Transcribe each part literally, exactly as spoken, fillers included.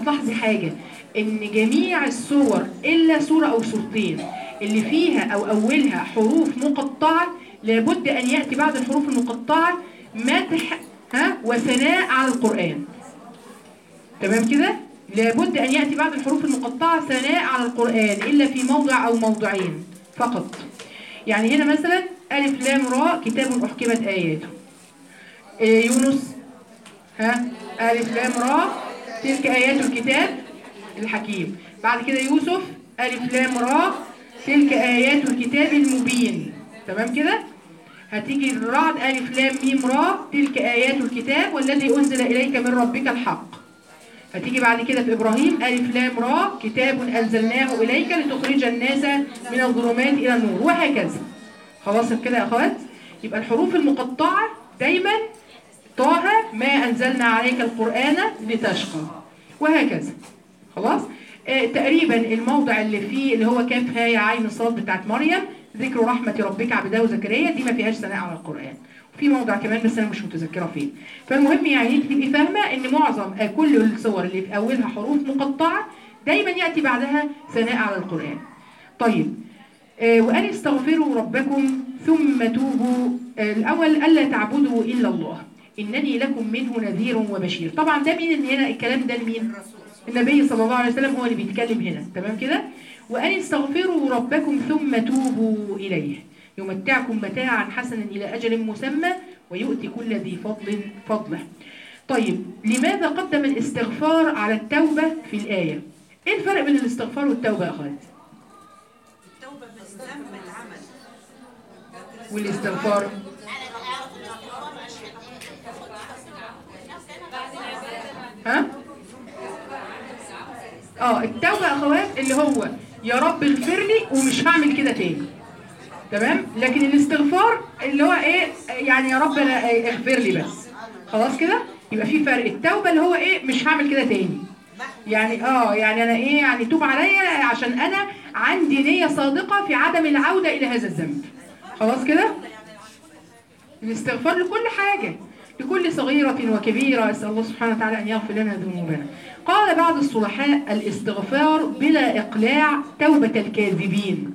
هتلاحظي حاجة، ان جميع الصور الا صورة او صورتين اللي فيها او اولها حروف مقطعة لابد ان يأتي بعد الحروف المقطعة مدح ها وثناء على القرآن. تمام كده؟ لابد ان يأتي بعد الحروف المقطعة ثناء على القرآن الا في موضع او موضعين فقط. يعني هنا مثلا ألف لام راء كتاب أحكمت آياته. إيه يونس ها ألف لام راء تلك آيات الكتاب الحكيم. بعد كده يوسف ألف لام راء تلك آيات الكتاب المبين. تمام كده؟ هتيجي الرعد ألف لام ميم راء تلك آيات الكتاب والذي أنزل إليك من ربك الحق. هتيجي بعد كده في إبراهيم ألف لام راء كتاب أنزلناه إليك لتخرج الناس من الظلمات إلى النور، وهكذا. خلاص كده يا أخوات؟ يبقى الحروف المقطعة دايما طه ما أنزلنا عليك القرآن لتشقى، وهكذا. خلاص؟ آه تقريبا الموضع اللي فيه اللي هو كاف هاء عين صاد بتاعت مريم ذكر رحمة ربك عبده وزكريا دي ما فيهاش ثناء على القرآن. في موضع كمان بس أنا مش متذكرة فيه. فالمهم يعني تبقي فاهمة إن معظم آه كل الصور اللي في أولها حروف مقطعة دايما يأتي بعدها ثناء على القرآن. طيب آه وأن استغفروا ربكم ثم توبوا. آه الأول ألا تعبدوا إلا الله إنني لكم منه نذير وبشير. طبعا ده مين هنا الكلام ده لمين؟ النبي صلى الله عليه وسلم هو اللي بيتكلم هنا. تمام كده؟ وأن استغفروا ربكم ثم توبوا إليه يمتعكم متاعا حسنا إلى أجل مسمى ويؤتي كل ذي فضل فضله. طيب لماذا قدم الاستغفار على التوبة في الآية؟ إيه الفرق بين الاستغفار والتوبة يا أخوات؟ التوبة من ذنب العمل والاستغفار ها؟ اه التوبة يا اخوات اللي هو يا رب اغفر لي ومش هعمل كده تاني. تمام؟ لكن الاستغفار اللي هو ايه يعني يا رب انا اغفر لي بس. خلاص كده؟ يبقى في فرق. التوبة اللي هو ايه مش هعمل كده تاني. يعني اه يعني انا ايه يعني توب عليا عشان انا عندي نية صادقة في عدم العودة الى هذا الذنب. خلاص كده؟ الاستغفار لكل حاجة لكل صغيرة وكبيرة. أسأل الله سبحانه وتعالى أن يغفر لنا ذنوبنا. قال بعض الصلحاء الاستغفار بلا إقلاع توبة الكاذبين.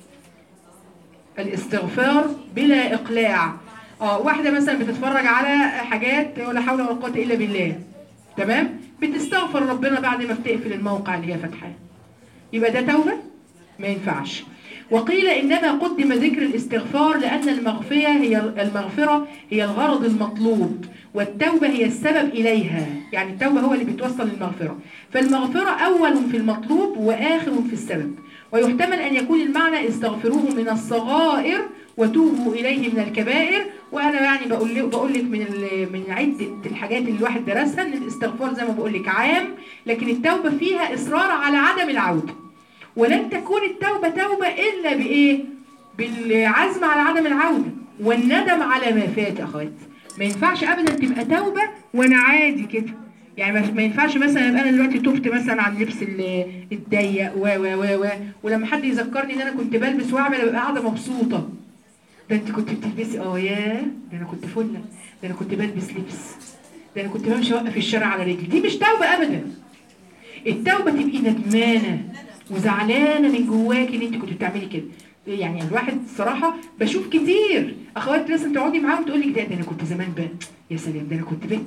الاستغفار بلا إقلاع. اه واحدة مثلا بتتفرج على حاجات ولا حول ولا قوة إلا بالله. تمام؟ بتستغفر ربنا بعد ما بتقفل الموقع اللي هي فاتحاه. يبقى ده توبة؟ ما ينفعش. وقيل إنما قدم ذكر الاستغفار لأن المغفرة هي المغفرة هي الغرض المطلوب والتوبة هي السبب إليها. يعني التوبة هو اللي بتوصل للمغفرة. فالمغفرة أول في المطلوب وآخر في السبب. ويحتمل أن يكون المعنى استغفروه من الصغائر وتوبوا إليه من الكبائر. وأنا يعني بقول لك بقول لك من من عدة الحاجات اللي الواحد درسها إن الاستغفار زي ما بقول لك عام، لكن التوبة فيها إصرار على عدم العودة. ولن تكون التوبة توبة إلا بإيه؟ بالعزم على عدم العودة والندم على ما فات يا أخوات. ما ينفعش أبدا تبقى توبة وأنا عادي كده. يعني ما ينفعش مثلا أبقى أنا دلوقتي تبت مثلا عن اللبس الضيق و و و و ولما حد يذكرني إن أنا كنت بلبس وأعمل أبقى قاعدة مبسوطة. ده أنت كنت بتلبسي أه ياه ده أنا كنت فلة، ده أنا كنت بلبس لبس، ده أنا كنت بمشي أوقف في الشارع على رجلي. دي مش توبة أبدا. التوبة تبقي ندمانة وزعلانه من جواكي ان انت كنت بتعملي كده. يعني الواحد الصراحه بشوف كتير اخوات لازم تقعدي معاهم تقول لك ده, ده انا كنت زمان بقى يا سلام ده انا كنت بنت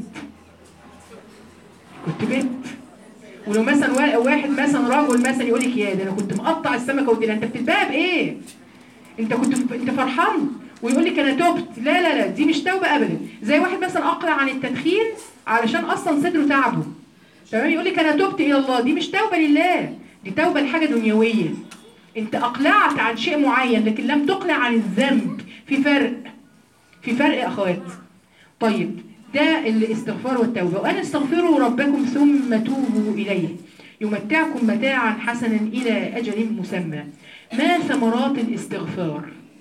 كنت بنت ولو مثلا واحد مثلا راجل مثلا يقول لك يا ده انا كنت مقطع السمكه ودي. انت بتتباهى بايه؟ انت كنت انت فرحان ويقول لك انا تبت. لا لا لا دي مش توبه ابدا. زي واحد مثلا اقلع عن التدخين علشان اصلا صدره تعبه. تمام؟ يقول لك انا تبت الى الله. دي مش توبه لله، دي توبة لحاجة دنيوية. انت اقلعت عن شيء معين لكن لم تقلع عن الذنب. في فرق في فرق يا اخوات. طيب ده الاستغفار والتوبة. وأن استغفروا ربكم ثم توبوا إليه يمتعكم متاعا حسنا إلى أجل مسمى. ما ثمرات الاستغفار؟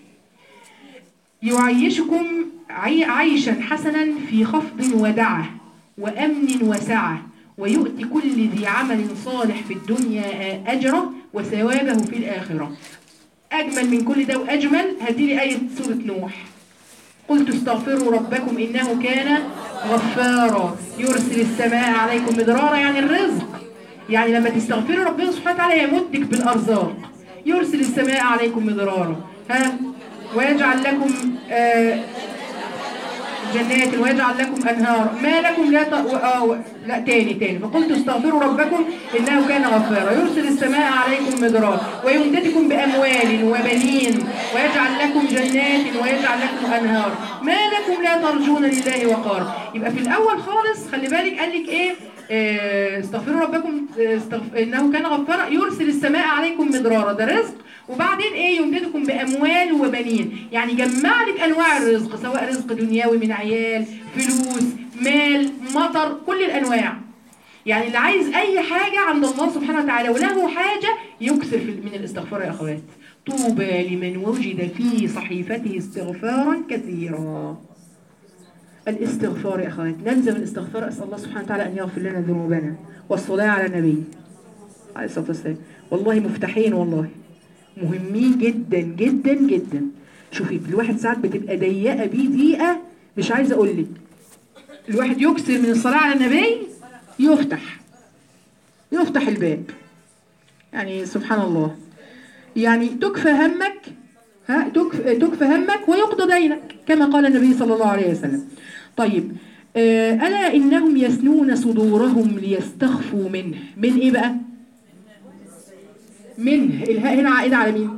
يعيشكم عيشا حسنا في خفض ودعة وأمن وسعة ويؤتي كل ذي عمل صالح في الدنيا أجره وثوابه في الآخرة. أجمل من كل ده وأجمل هذه آية سورة نوح. قلت استغفروا ربكم إنه كان غفارا يرسل السماء عليكم مدرارا، يعني الرزق. يعني لما تستغفروا ربنا سبحانه وتعالى يمدك بالارزاق، يرسل السماء عليكم مدرارا، ها، ويجعل لكم آه جنات ويجعل لكم انهار، ما لكم لا ت... آه... لا تاني تاني فقلت استغفروا ربكم انه كان غفارا، يرسل السماء عليكم مدرارا ويمددكم باموال وبنين ويجعل لكم جنات ويجعل لكم انهار، ما لكم لا ترجون لله وقارا. يبقى في الاول خالص خلي بالك قال لك ايه؟ آه... استغفروا ربكم استغف... انه كان غفارا، يرسل السماء عليكم مدرارا، ده رزق. وبعدين ايه؟ يمددكم باموال وبنين، يعني جمع لك انواع الرزق، سواء رزق دنيوي من عيال، فلوس، مال، مطر، كل الانواع. يعني اللي عايز اي حاجه عند الله سبحانه وتعالى وله حاجه يكثر من الاستغفار يا اخوات. طوبى لمن وجد في صحيفته استغفارا كثيرا. الاستغفار يا اخوات، نلزم الاستغفار. اسال الله سبحانه وتعالى ان يغفر لنا ذنوبنا، والصلاه على النبي عليه الصلاه والسلام. والله مفتاحين، والله مهمين جدا جدا جدا. شوفي الواحد ساعات بتبقى ضيقه بيه دقيقه، مش عايزه اقول لك، الواحد يكثر من الصلاه على النبي يفتح يفتح الباب. يعني سبحان الله، يعني تكفى همك، ها تكفى, تكفى همك ويقضى دينك كما قال النبي صلى الله عليه وسلم. طيب آه ألا إنهم يسنون صدورهم ليستخفوا منه. من إيه بقى؟ منه، الهاء هنا عائدة على مين؟